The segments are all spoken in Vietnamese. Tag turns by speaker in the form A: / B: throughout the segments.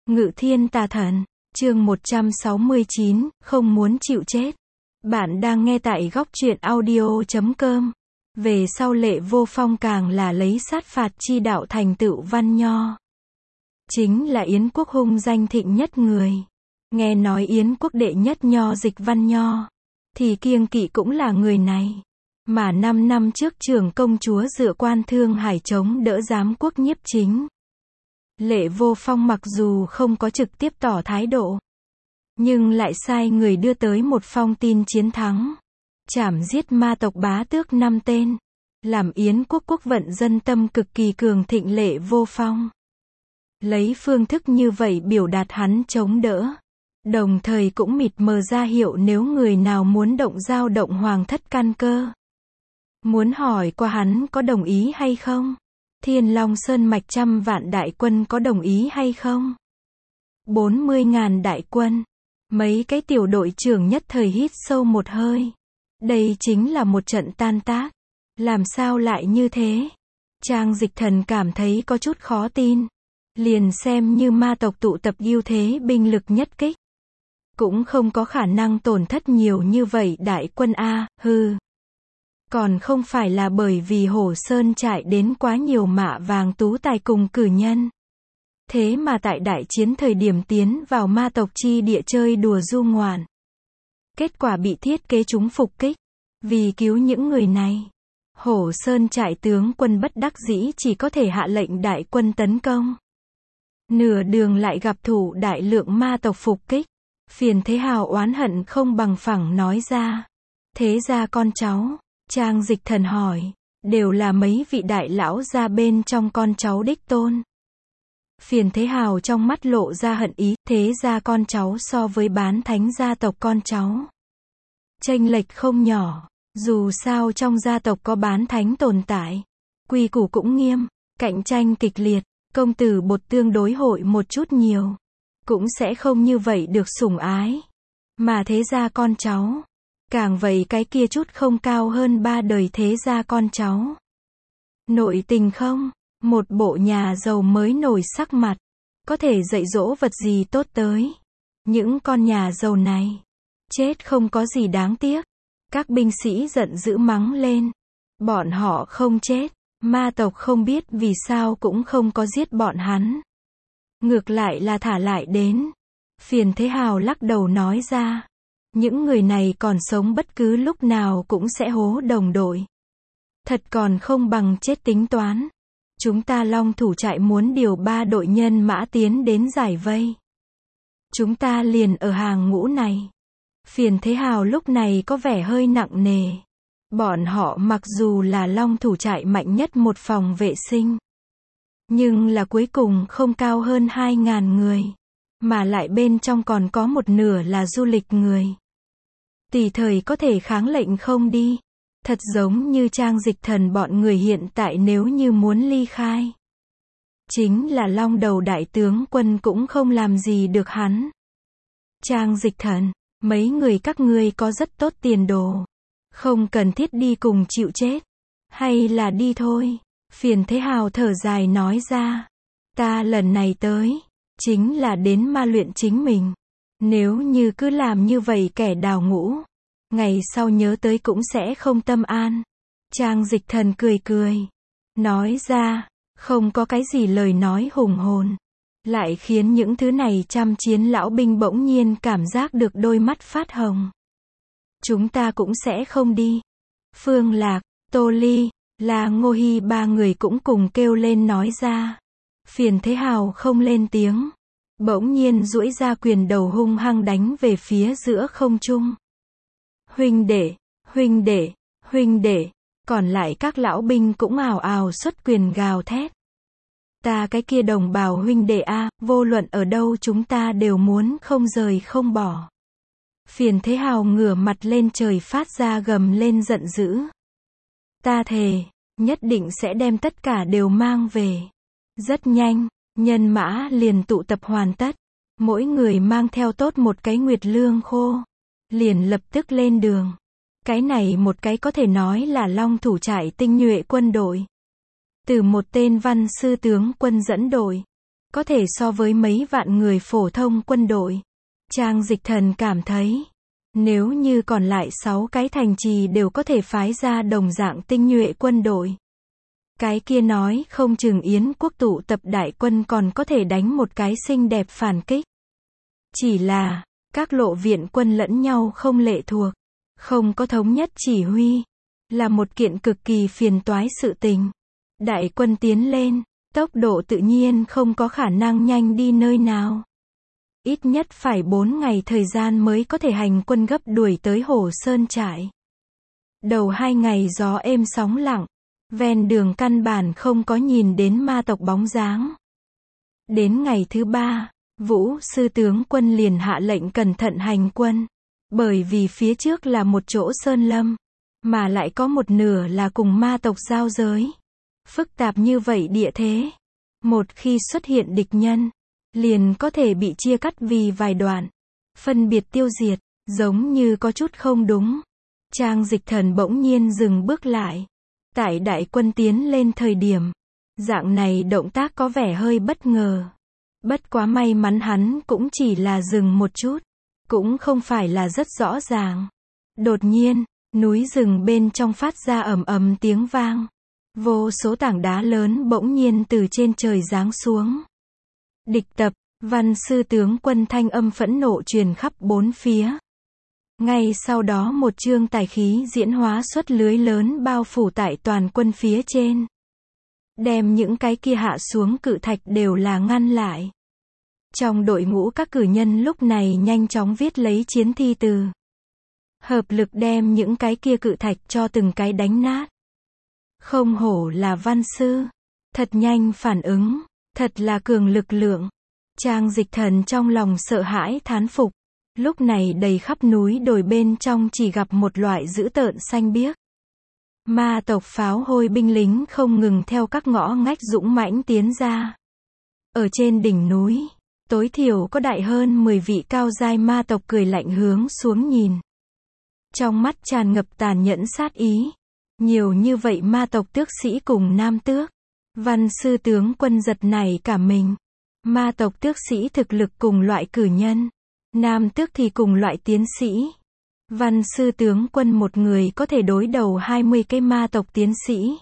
A: Ngự thiên tà thần, chương 169, không muốn chịu chết. Bạn đang nghe tại góc truyện audio.com. Về sau Lệ Vô Phong càng là lấy sát phạt chi đạo thành tựu văn nho. Chính là Yến quốc hung danh thịnh nhất người. Nghe nói Yến quốc đệ nhất nho dịch văn nho, thì kiêng kỵ cũng là người này. Mà 5 năm trước trưởng công chúa dựa quan Thương Hải chống đỡ giám quốc nhiếp chính. Lệ Vô Phong mặc dù không có trực tiếp tỏ thái độ, nhưng lại sai người đưa tới một phong tin chiến thắng. Chảm giết ma tộc bá tước 5 tên. Làm Yến quốc quốc vận dân tâm cực kỳ cường thịnh. Lệ Vô Phong lấy phương thức như vậy biểu đạt hắn chống đỡ. Đồng thời cũng mịt mờ ra hiệu nếu người nào muốn dao động hoàng thất căn cơ. Muốn hỏi qua hắn có đồng ý hay không? Thiên Long Sơn mạch 100 vạn đại quân có đồng ý hay không? 40.000 đại quân. Mấy cái tiểu đội trưởng nhất thời hít sâu một hơi. Đây chính là một trận tan tác. Làm sao lại như thế? Trang Dịch Thần cảm thấy có chút khó tin. Liền xem như ma tộc tụ tập ưu thế binh lực nhất kích, cũng không có khả năng tổn thất nhiều như vậy đại quân a, hừ. Còn không phải là bởi vì Hổ Sơn trại đến quá nhiều mạ vàng tú tài cùng cử nhân. Thế mà tại đại chiến thời điểm tiến vào ma tộc chi địa chơi đùa du ngoạn. Kết quả bị thiết kế chúng phục kích. Vì cứu những người này, Hổ Sơn trại tướng quân bất đắc dĩ chỉ có thể hạ lệnh đại quân tấn công. Nửa đường lại gặp thủ đại lượng ma tộc phục kích. Phiền Thế Hào oán hận không bằng phẳng nói ra. Thế ra con cháu, Trang Dịch Thần hỏi, đều là mấy vị đại lão gia bên trong con cháu đích tôn. Phiền Thế Hào trong mắt lộ ra hận ý. Thế ra con cháu so với bán thánh gia tộc con cháu, chênh lệch không nhỏ. Dù sao trong gia tộc có bán thánh tồn tại, quy củ cũng nghiêm, cạnh tranh kịch liệt. Công tử bột tương đối hội một chút nhiều, cũng sẽ không như vậy được sủng ái. Mà thế ra con cháu, càng vậy cái kia chút không cao hơn 3 đời thế ra con cháu. Nội tình không? Một bộ nhà giàu mới nổi sắc mặt, có thể dạy dỗ vật gì tốt tới. Những con nhà giàu này, chết không có gì đáng tiếc. Các binh sĩ giận dữ mắng lên. Bọn họ không chết, ma tộc không biết vì sao cũng không có giết bọn hắn. Ngược lại là thả lại đến. Phiền Thế Hào lắc đầu nói ra. Những người này còn sống bất cứ lúc nào cũng sẽ hố đồng đội. Thật còn không bằng chết tính toán. Chúng ta Long Thủ trại muốn điều 3 đội nhân mã tiến đến giải vây. Chúng ta liền ở hàng ngũ này. Phiền Thế Hào lúc này có vẻ hơi nặng nề. Bọn họ mặc dù là Long Thủ trại mạnh nhất một phòng vệ sinh, nhưng là cuối cùng không cao hơn 2.000 người. Mà lại bên trong còn có một nửa là du lịch người. Tùy thời có thể kháng lệnh không đi. Thật giống như Trang Dịch Thần bọn người hiện tại nếu như muốn ly khai, chính là Long Đầu đại tướng quân cũng không làm gì được hắn. Trang Dịch Thần, mấy người các ngươi có rất tốt tiền đồ, không cần thiết đi cùng chịu chết. Hay là đi thôi. Phiền Thế Hào thở dài nói ra. Ta lần này tới, chính là đến ma luyện chính mình. Nếu như cứ làm như vậy kẻ đào ngũ, ngày sau nhớ tới cũng sẽ không tâm an. Trang Dịch Thần cười cười, nói ra, không có cái gì lời nói hùng hồn, lại khiến những thứ này trăm chiến lão binh bỗng nhiên cảm giác được đôi mắt phát hồng. Chúng ta cũng sẽ không đi. Phương Lạc, Tô Ly, La Ngô Hy 3 người cũng cùng kêu lên nói ra. Phiền Thế Hào không lên tiếng, bỗng nhiên duỗi ra quyền đầu hung hăng đánh về phía giữa không trung. Huynh đệ, huynh đệ, huynh đệ. Còn lại các lão binh cũng ào ào xuất quyền gào thét. Ta cái kia đồng bào huynh đệ a, vô luận ở đâu chúng ta đều muốn không rời không bỏ. Phiền Thế Hào ngửa mặt lên trời phát ra gầm lên giận dữ. Ta thề, nhất định sẽ đem tất cả đều mang về. Rất nhanh, nhân mã liền tụ tập hoàn tất. Mỗi người mang theo tốt một cái nguyệt lương khô. Liền lập tức lên đường. Cái này một cái có thể nói là Long Thủ trại tinh nhuệ quân đội. Từ một tên văn sư tướng quân dẫn đội, có thể so với mấy vạn người phổ thông quân đội. Trang Dịch Thần cảm thấy, nếu như còn lại 6 cái thành trì đều có thể phái ra đồng dạng tinh nhuệ quân đội. Cái kia nói không chừng Yến quốc tụ tập đại quân còn có thể đánh một cái xinh đẹp phản kích. Chỉ là, các lộ viện quân lẫn nhau không lệ thuộc, không có thống nhất chỉ huy, là một kiện cực kỳ phiền toái sự tình. Đại quân tiến lên, tốc độ tự nhiên không có khả năng nhanh đi nơi nào. Ít nhất phải 4 ngày thời gian mới có thể hành quân gấp đuổi tới Hổ Sơn trại. Đầu 2 ngày gió êm sóng lặng, ven đường căn bản không có nhìn đến ma tộc bóng dáng. Đến ngày thứ 3, Vũ sư tướng quân liền hạ lệnh cẩn thận hành quân, bởi vì phía trước là một chỗ sơn lâm, mà lại có một nửa là cùng ma tộc giao giới. Phức tạp như vậy địa thế, một khi xuất hiện địch nhân, liền có thể bị chia cắt vì vài đoạn, phân biệt tiêu diệt, giống như có chút không đúng. Trang Dịch Thần bỗng nhiên dừng bước lại. Tại đại quân tiến lên thời điểm, dạng này động tác có vẻ hơi bất ngờ. Bất quá may mắn hắn cũng chỉ là dừng một chút, cũng không phải là rất rõ ràng. Đột nhiên, núi rừng bên trong phát ra ầm ầm tiếng vang. Vô số tảng đá lớn bỗng nhiên từ trên trời giáng xuống. Địch tập, Văn sư tướng quân thanh âm phẫn nộ truyền khắp bốn phía. Ngay sau đó một chương tài khí diễn hóa xuất lưới lớn bao phủ tại toàn quân phía trên. Đem những cái kia hạ xuống cự thạch đều là ngăn lại. Trong đội ngũ các cử nhân lúc này nhanh chóng viết lấy chiến thi từ. Hợp lực đem những cái kia cự thạch cho từng cái đánh nát. Không hổ là văn sư. Thật nhanh phản ứng. Thật là cường lực lượng. Trang Dịch Thần trong lòng sợ hãi thán phục. Lúc này đầy khắp núi đồi bên trong chỉ gặp một loại dữ tợn xanh biếc. Ma tộc pháo hôi binh lính không ngừng theo các ngõ ngách dũng mãnh tiến ra. Ở trên đỉnh núi, tối thiểu có đại hơn 10 vị cao giai ma tộc cười lạnh hướng xuống nhìn. Trong mắt tràn ngập tàn nhẫn sát ý. Nhiều như vậy ma tộc tước sĩ cùng nam tước. Văn sư tướng quân giật nảy cả mình. Ma tộc tước sĩ thực lực cùng loại cử nhân. Nam tước thì cùng loại tiến sĩ. Văn sư tướng quân một người có thể đối đầu 20 cái ma tộc tiến sĩ.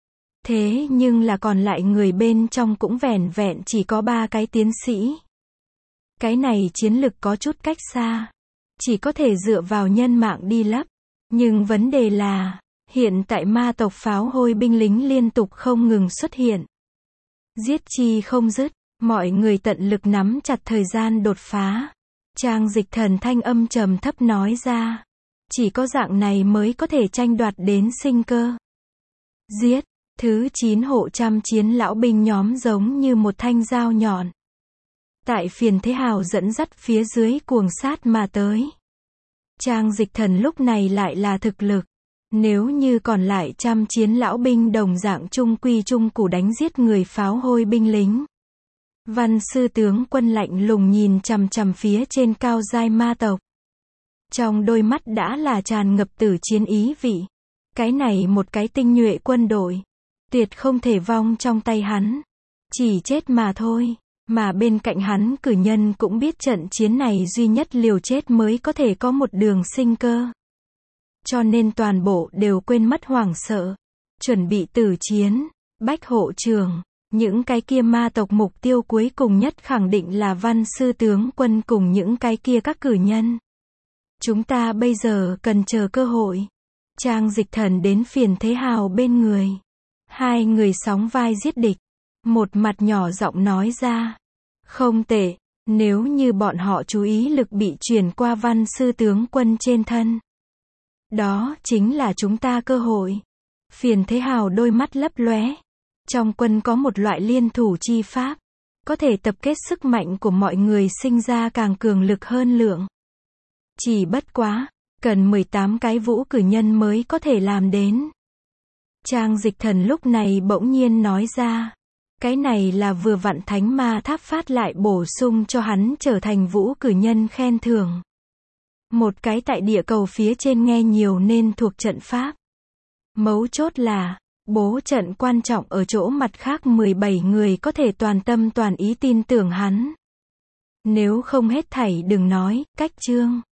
A: Thế nhưng là còn lại người bên trong cũng vẻn vẹn chỉ có 3 cái tiến sĩ. Cái này chiến lực có chút cách xa. Chỉ có thể dựa vào nhân mạng đi lấp. Nhưng vấn đề là, hiện tại ma tộc pháo hôi binh lính liên tục không ngừng xuất hiện. Giết chi không dứt, mọi người tận lực nắm chặt thời gian đột phá. Trang Dịch Thần thanh âm trầm thấp nói ra. Chỉ có dạng này mới có thể tranh đoạt đến sinh cơ. Giết, thứ 9 hộ trăm chiến lão binh nhóm giống như một thanh dao nhọn. Tại Phiền Thế Hào dẫn dắt phía dưới cuồng sát mà tới. Trang Dịch Thần lúc này lại là thực lực. Nếu như còn lại trăm chiến lão binh đồng dạng trung quy trung củ đánh giết người pháo hôi binh lính. Văn sư tướng quân lạnh lùng nhìn chằm chằm phía trên cao giai ma tộc. Trong đôi mắt đã là tràn ngập tử chiến ý vị. Cái này một cái tinh nhuệ quân đội. Tuyệt không thể vong trong tay hắn. Chỉ chết mà thôi. Mà bên cạnh hắn cử nhân cũng biết trận chiến này duy nhất liều chết mới có thể có một đường sinh cơ. Cho nên toàn bộ đều quên mất hoảng sợ. Chuẩn bị tử chiến. Bách hộ trường. Những cái kia ma tộc mục tiêu cuối cùng nhất khẳng định là văn sư tướng quân cùng những cái kia các cử nhân. Chúng ta bây giờ cần chờ cơ hội. Trang Dịch Thần đến Phiền Thế Hào bên người. Hai người sóng vai giết địch. Một mặt nhỏ giọng nói ra. Không tệ, nếu như bọn họ chú ý lực bị chuyển qua văn sư tướng quân trên thân. Đó chính là chúng ta cơ hội. Phiền Thế Hào đôi mắt lấp lóe. Trong quân có một loại liên thủ chi pháp. Có thể tập kết sức mạnh của mọi người sinh ra càng cường lực hơn lượng. Chỉ bất quá, cần 18 cái vũ cử nhân mới có thể làm đến. Trang Dịch Thần lúc này bỗng nhiên nói ra. Cái này là vừa vặn Thánh Ma Tháp phát lại bổ sung cho hắn trở thành vũ cử nhân khen thưởng. Một cái tại địa cầu phía trên nghe nhiều nên thuộc trận pháp. Mấu chốt là, Bố trận quan trọng ở chỗ mặt khác 17 người có thể toàn tâm toàn ý tin tưởng hắn. Nếu không hết thảy đừng nói, cách Trương